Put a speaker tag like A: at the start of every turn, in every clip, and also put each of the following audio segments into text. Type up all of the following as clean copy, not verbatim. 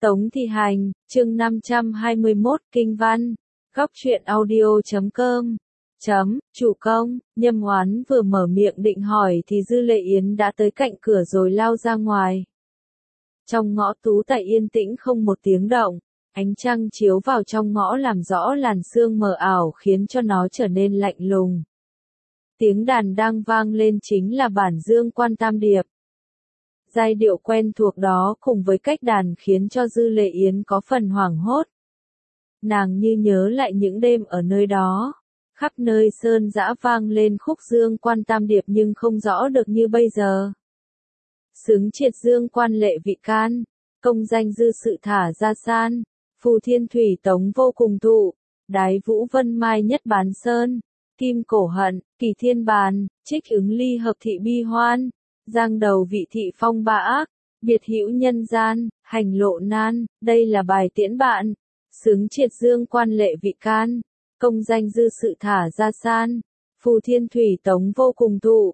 A: Tống Thị Hành, chương 521, Kinh văn. Góc truyện audio.com. Chủ công, Nhâm Hoán vừa mở miệng định hỏi thì Dư Lệ Yến đã tới cạnh cửa rồi lao ra ngoài. Trong ngõ tú tại yên tĩnh không một tiếng động, ánh trăng chiếu vào trong ngõ làm rõ làn sương mờ ảo khiến cho nó trở nên lạnh lùng. Tiếng đàn đang vang lên chính là bản Dương Quan Tam Điệp. Giai điệu quen thuộc đó cùng với cách đàn khiến cho Dư Lệ Yến có phần hoảng hốt. Nàng như nhớ lại những đêm ở nơi đó, khắp nơi sơn dã vang lên khúc Dương Quan Tam Điệp nhưng không rõ được như bây giờ. Xứng triệt Dương Quan lệ vị can, công danh dư sự thả ra san, phù thiên thủy tống vô cùng thụ, đái vũ vân mai nhất bán sơn, kim cổ hận, kỳ thiên bàn, trích ứng ly hợp thị bi hoan. Giang đầu vị thị phong ba ác, biệt hữu nhân gian, hành lộ nan, đây là bài tiễn bạn. Xứng triệt Dương Quan lệ vị can, công danh dư sự thả ra san, phù thiên thủy tống vô cùng thụ,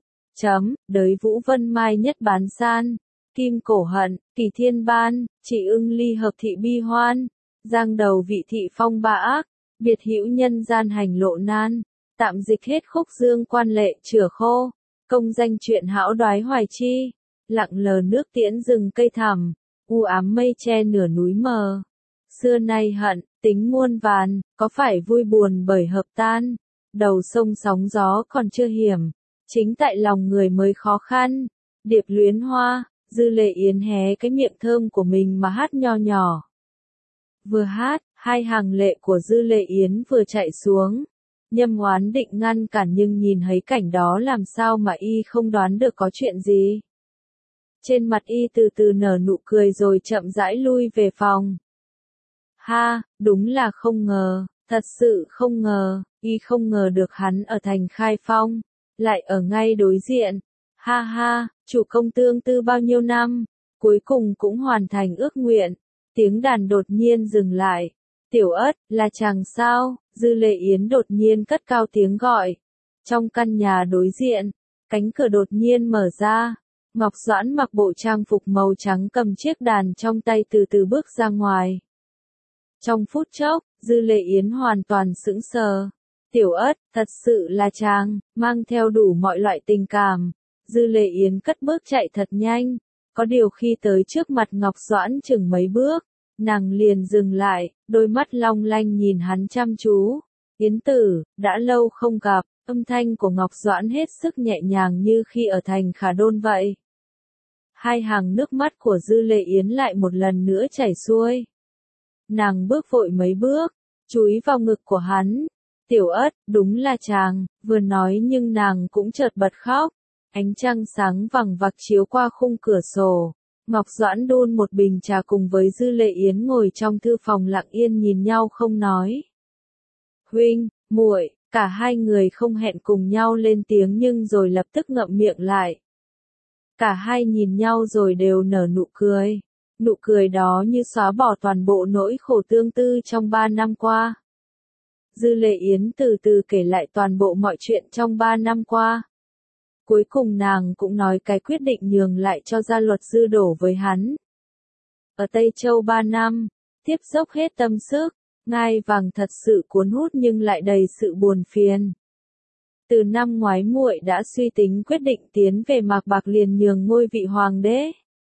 A: đới vũ vân mai nhất bán san, kim cổ hận, kỳ thiên ban, chỉ ưng ly hợp thị bi hoan. Giang đầu vị thị phong ba ác, biệt hữu nhân gian hành lộ nan, tạm dịch hết khúc Dương Quan lệ chửa khô. Công danh chuyện hão đoái hoài chi, lặng lờ nước tiễn rừng cây thẳm, u ám mây che nửa núi mờ. Xưa nay hận, tính muôn vàn, có phải vui buồn bởi hợp tan, đầu sông sóng gió còn chưa hiểm, chính tại lòng người mới khó khăn. Điệp luyến hoa, Dư Lệ Yến hé cái miệng thơm của mình mà hát nho nhỏ. Vừa hát, hai hàng lệ của Dư Lệ Yến vừa chạy xuống. Nhâm Hoán định ngăn cản nhưng nhìn thấy cảnh đó làm sao mà y không đoán được có chuyện gì. Trên mặt y từ từ nở nụ cười rồi chậm rãi lui về phòng. Ha, đúng là không ngờ, thật sự không ngờ, y không ngờ được hắn ở thành Khai Phong, lại ở ngay đối diện. Ha ha, chủ công tương tư bao nhiêu năm, cuối cùng cũng hoàn thành ước nguyện. Tiếng đàn đột nhiên dừng lại. Tiểu Ất, là chàng sao? Dư Lệ Yến đột nhiên cất cao tiếng gọi. Trong căn nhà đối diện, cánh cửa đột nhiên mở ra. Ngọc Doãn mặc bộ trang phục màu trắng cầm chiếc đàn trong tay từ từ bước ra ngoài. Trong phút chốc, Dư Lệ Yến hoàn toàn sững sờ. Tiểu Ất, thật sự là chàng, mang theo đủ mọi loại tình cảm. Dư Lệ Yến cất bước chạy thật nhanh. Có điều khi tới trước mặt Ngọc Doãn chừng mấy bước, nàng liền dừng lại, đôi mắt long lanh nhìn hắn chăm chú. Yến tử, đã lâu không gặp, âm thanh của Ngọc Doãn hết sức nhẹ nhàng như khi ở thành Khả Đôn vậy. Hai hàng nước mắt của Dư Lệ Yến lại một lần nữa chảy xuôi. Nàng bước vội mấy bước, chúi vào ngực của hắn. Tiểu Ất, đúng là chàng, vừa nói nhưng nàng cũng chợt bật khóc. Ánh trăng sáng vằng vặc chiếu qua khung cửa sổ. Ngọc Doãn đun một bình trà cùng với Dư Lệ Yến ngồi trong thư phòng lặng yên nhìn nhau không nói. Huynh, muội, cả hai người không hẹn cùng nhau lên tiếng nhưng rồi lập tức ngậm miệng lại. Cả hai nhìn nhau rồi đều nở nụ cười. Nụ cười đó như xóa bỏ toàn bộ nỗi khổ tương tư trong 3 năm qua. Dư Lệ Yến từ từ kể lại toàn bộ mọi chuyện trong 3 năm qua. Cuối cùng nàng cũng nói cái quyết định nhường lại cho gia luật Dư đổ với hắn. Ở Tây Châu 3 năm, tiếp dốc hết tâm sức, ngai vàng thật sự cuốn hút nhưng lại đầy sự buồn phiền. Từ năm ngoái muội đã suy tính quyết định tiến về Mạc Bạc liền nhường ngôi vị hoàng đế.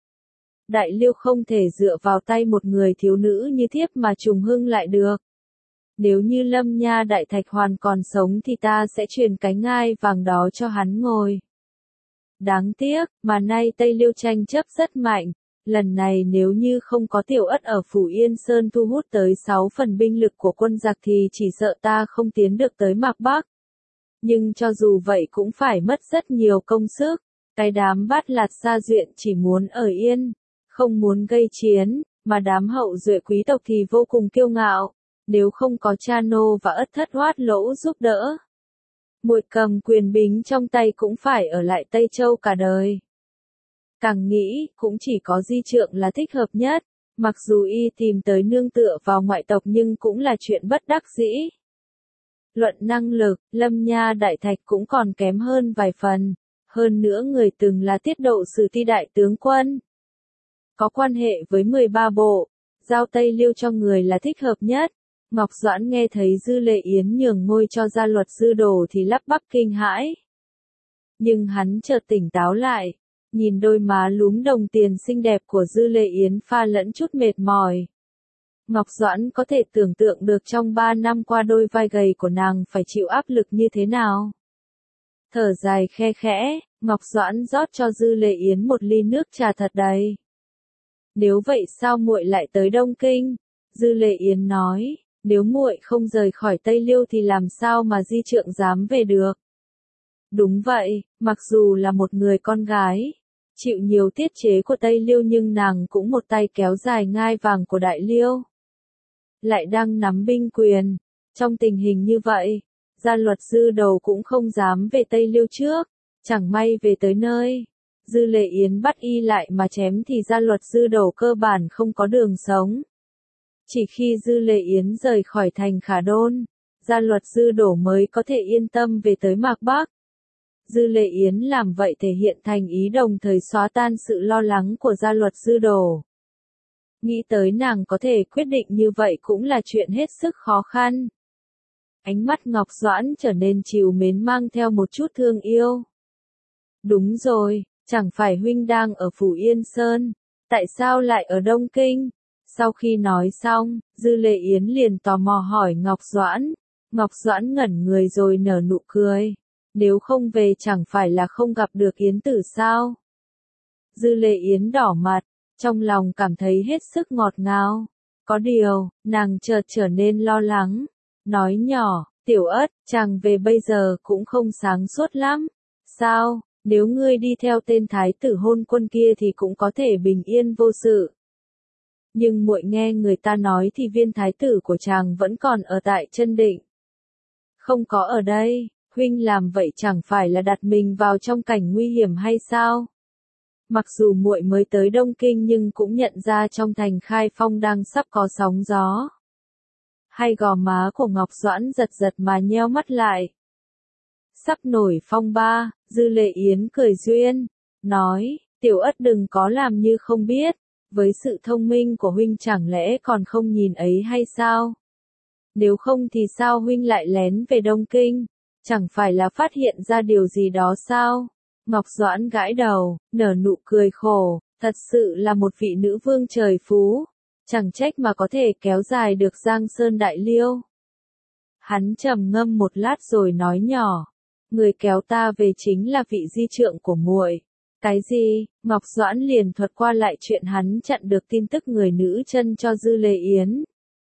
A: Đại Liêu không thể dựa vào tay một người thiếu nữ như thiếp mà trùng hưng lại được. Nếu như Lâm Nha Đại Thạch Hoàn còn sống thì ta sẽ truyền cái ngai vàng đó cho hắn ngồi. Đáng tiếc, mà nay Tây Liêu tranh chấp rất mạnh, lần này nếu như không có Tiểu Ất ở Phủ Yên Sơn thu hút tới 6 phần binh lực của quân giặc thì chỉ sợ ta không tiến được tới Mạc Bắc. Nhưng cho dù vậy cũng phải mất rất nhiều công sức, cái đám Bát Lạt Sa Duyện chỉ muốn ở yên, không muốn gây chiến, mà đám hậu duệ quý tộc thì vô cùng kiêu ngạo, nếu không có Cha Nô và Ất Thất Hoát Lỗ giúp đỡ. Muội cầm quyền bính trong tay cũng phải ở lại Tây Châu cả đời. Càng nghĩ, cũng chỉ có Di Trượng là thích hợp nhất, mặc dù y tìm tới nương tựa vào ngoại tộc nhưng cũng là chuyện bất đắc dĩ. Luận năng lực, Lâm Nha Đại Thạch cũng còn kém hơn vài phần, hơn nữa người từng là tiết độ sử ti đại tướng quân. Có quan hệ với 13 bộ, giao Tây Liêu cho người là thích hợp nhất. Ngọc Doãn nghe thấy Dư Lệ Yến nhường ngôi cho gia luật dư đồ thì lắp bắp kinh hãi. Nhưng hắn chợt tỉnh táo lại, nhìn đôi má lúm đồng tiền xinh đẹp của Dư Lệ Yến pha lẫn chút mệt mỏi. Ngọc Doãn có thể tưởng tượng được trong 3 năm qua đôi vai gầy của nàng phải chịu áp lực như thế nào. Thở dài khe khẽ, Ngọc Doãn rót cho Dư Lệ Yến một ly nước trà thật đầy. Nếu vậy sao muội lại tới Đông Kinh? Dư Lệ Yến nói, nếu muội không rời khỏi Tây Liêu thì làm sao mà Di Trượng dám về được? Đúng vậy, mặc dù là một người con gái, chịu nhiều tiết chế của Tây Liêu nhưng nàng cũng một tay kéo dài ngai vàng của Đại Liêu. Lại đang nắm binh quyền, trong tình hình như vậy, gia luật dư đầu cũng không dám về Tây Liêu trước, chẳng may về tới nơi. Dư Lệ Yến bắt y lại mà chém thì gia luật dư đầu cơ bản không có đường sống. Chỉ khi Dư Lệ Yến rời khỏi thành Khả Đôn, gia luật dư đổ mới có thể yên tâm về tới Mạc Bắc. Dư Lệ Yến làm vậy thể hiện thành ý đồng thời xóa tan sự lo lắng của gia luật dư đổ. Nghĩ tới nàng có thể quyết định như vậy cũng là chuyện hết sức khó khăn. Ánh mắt Ngọc Doãn trở nên trìu mến mang theo một chút thương yêu. Đúng rồi, chẳng phải huynh đang ở Phủ Yên Sơn, tại sao lại ở Đông Kinh? Sau khi nói xong, Dư Lệ Yến liền tò mò hỏi Ngọc Doãn. Ngọc Doãn ngẩn người rồi nở nụ cười. Nếu không về chẳng phải là không gặp được Yến Tử sao? Dư Lệ Yến đỏ mặt, trong lòng cảm thấy hết sức ngọt ngào. Có điều, nàng chợt trở nên lo lắng. Nói nhỏ, Tiểu Ất, chàng về bây giờ cũng không sáng suốt lắm. Sao, nếu ngươi đi theo tên thái tử hôn quân kia thì cũng có thể bình yên vô sự. Nhưng muội nghe người ta nói thì viên thái tử của chàng vẫn còn ở tại Chân Định. Không có ở đây, huynh làm vậy chẳng phải là đặt mình vào trong cảnh nguy hiểm hay sao? Mặc dù muội mới tới Đông Kinh nhưng cũng nhận ra trong thành Khai Phong đang sắp có sóng gió. Hai gò má của Ngọc Doãn giật giật mà nheo mắt lại. Sắp nổi phong ba, Dư Lệ Yến cười duyên, nói, Tiểu Ất đừng có làm như không biết, với sự thông minh của huynh chẳng lẽ còn không nhìn ấy hay sao? Nếu không thì sao huynh lại lén về Đông Kinh? Chẳng phải là phát hiện ra điều gì đó sao? Ngọc Doãn gãi đầu, nở nụ cười khổ, thật sự là một vị nữ vương trời phú, chẳng trách mà có thể kéo dài được Giang Sơn Đại Liêu. Hắn trầm ngâm một lát rồi nói nhỏ, người kéo ta về chính là vị di trượng của muội. Cái gì? Ngọc Doãn liền thuật qua lại chuyện hắn chặn được tin tức người nữ chân cho Dư Lệ Yến.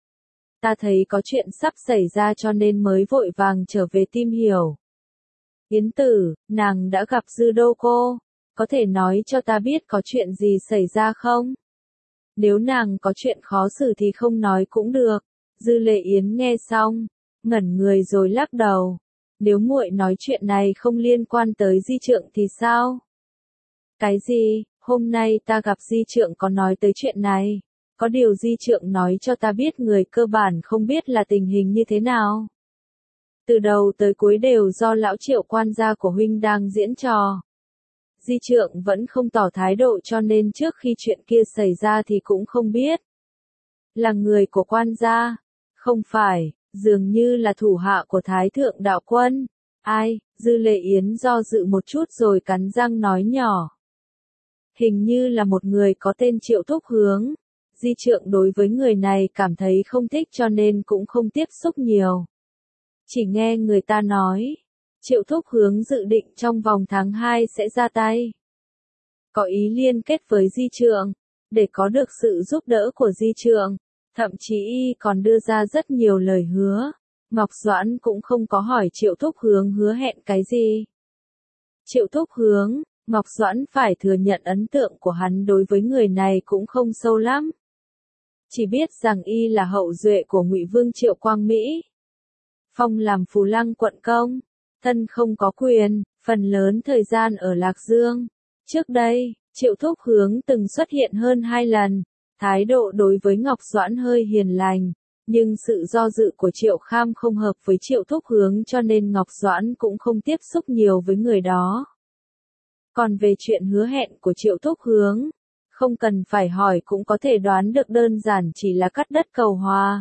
A: Ta thấy có chuyện sắp xảy ra cho nên mới vội vàng trở về tìm hiểu. Yến Tử, nàng đã gặp Dư Đô cô, có thể nói cho ta biết có chuyện gì xảy ra không? Nếu nàng có chuyện khó xử thì không nói cũng được. Dư Lệ Yến nghe xong, ngẩn người rồi lắc đầu. Nếu muội nói chuyện này không liên quan tới di trượng thì sao? Cái gì? Hôm nay ta gặp di trượng có nói tới chuyện này. Có điều di trượng nói cho ta biết người cơ bản không biết là tình hình như thế nào. Từ đầu tới cuối đều do lão Triệu quan gia của huynh đang diễn trò. Di trượng vẫn không tỏ thái độ cho nên trước khi chuyện kia xảy ra thì cũng không biết. Là người của quan gia? Không phải, dường như là thủ hạ của Thái Thượng Đạo Quân. Ai? Dư Lệ Yến do dự một chút rồi cắn răng nói nhỏ. Hình như là một người có tên Triệu Thúc Hướng. Di trượng đối với người này cảm thấy không thích cho nên cũng không tiếp xúc nhiều. Chỉ nghe người ta nói, Triệu Thúc Hướng dự định trong vòng tháng 2 sẽ ra tay. Có ý liên kết với di trượng, để có được sự giúp đỡ của di trượng. Thậm chí y còn đưa ra rất nhiều lời hứa. Ngọc Doãn cũng không có hỏi Triệu Thúc Hướng hứa hẹn cái gì. Triệu Thúc Hướng, Ngọc Doãn phải thừa nhận ấn tượng của hắn đối với người này cũng không sâu lắm. Chỉ biết rằng y là hậu duệ của Ngụy Vương Triệu Quang Mỹ. Phong làm Phù Lăng quận công, thân không có quyền, phần lớn thời gian ở Lạc Dương. Trước đây, Triệu Thúc Hướng từng xuất hiện hơn 2 lần, thái độ đối với Ngọc Doãn hơi hiền lành, nhưng sự do dự của Triệu Kham không hợp với Triệu Thúc Hướng cho nên Ngọc Doãn cũng không tiếp xúc nhiều với người đó. Còn về chuyện hứa hẹn của Triệu Thúc Hướng, Không cần phải hỏi cũng có thể đoán được đơn giản chỉ là cắt đất cầu hòa.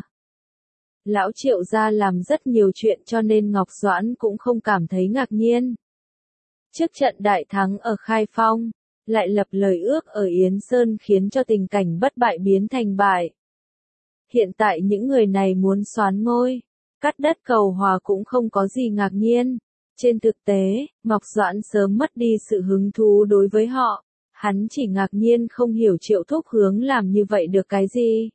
A: Lão Triệu gia làm rất nhiều chuyện cho nên Ngọc Doãn cũng không cảm thấy ngạc nhiên. Trước trận đại thắng ở Khai Phong, lại lập lời ước ở Yến Sơn khiến cho tình cảnh bất bại biến thành bại. Hiện tại những người này muốn soán ngôi, cắt đất cầu hòa cũng không có gì ngạc nhiên. Trên thực tế, Ngọc Doãn sớm mất đi sự hứng thú đối với họ, hắn chỉ ngạc nhiên không hiểu Triệu Thúc Hướng làm như vậy được cái gì.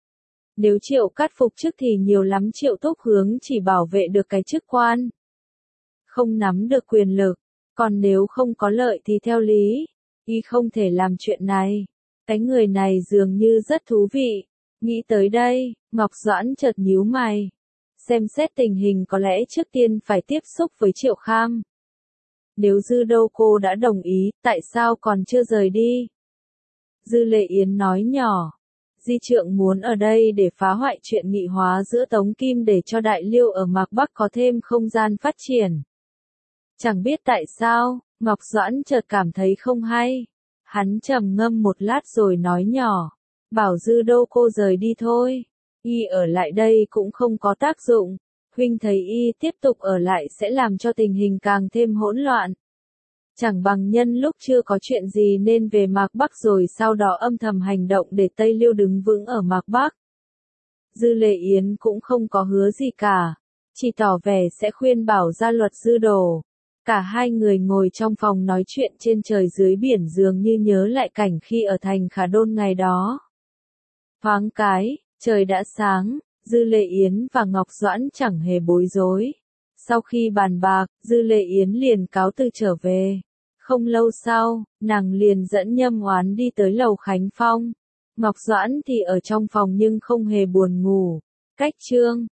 A: Nếu Triệu Cát phục chức thì nhiều lắm Triệu Thúc Hướng chỉ bảo vệ được cái chức quan, không nắm được quyền lực, còn nếu không có lợi thì theo lý, y không thể làm chuyện này. Cái người này dường như rất thú vị. Nghĩ tới đây, Ngọc Doãn chợt nhíu mày. Xem xét tình hình có lẽ trước tiên phải tiếp xúc với Triệu Kham. Nếu Dư Đô cô đã đồng ý, tại sao còn chưa rời đi? Dư Lệ Yến nói nhỏ. Di Trượng muốn ở đây để phá hoại chuyện nghị hóa giữa Tống Kim để cho Đại Liêu ở Mạc Bắc có thêm không gian phát triển. Chẳng biết tại sao, Ngọc Doãn chợt cảm thấy không hay. Hắn trầm ngâm một lát rồi nói nhỏ. Bảo Dư Đô cô rời đi thôi. Y ở lại đây cũng không có tác dụng. Huynh thấy y tiếp tục ở lại sẽ làm cho tình hình càng thêm hỗn loạn. Chẳng bằng nhân lúc chưa có chuyện gì nên về Mạc Bắc rồi sau đó âm thầm hành động để Tây Liêu đứng vững ở Mạc Bắc. Dư Lệ Yến cũng không có hứa gì cả, chỉ tỏ vẻ sẽ khuyên bảo ra luật Dư Đồ. Cả hai người ngồi trong phòng nói chuyện trên trời dưới biển dường như nhớ lại cảnh khi ở thành Khả Đôn ngày đó. Thoáng cái, trời đã sáng, Dư Lệ Yến và Ngọc Doãn chẳng hề bối rối. Sau khi bàn bạc, Dư Lệ Yến liền cáo từ trở về. Không lâu sau, nàng liền dẫn Nhâm Oán đi tới lầu Khánh Phong. Ngọc Doãn thì ở trong phòng nhưng không hề buồn ngủ. Cách chương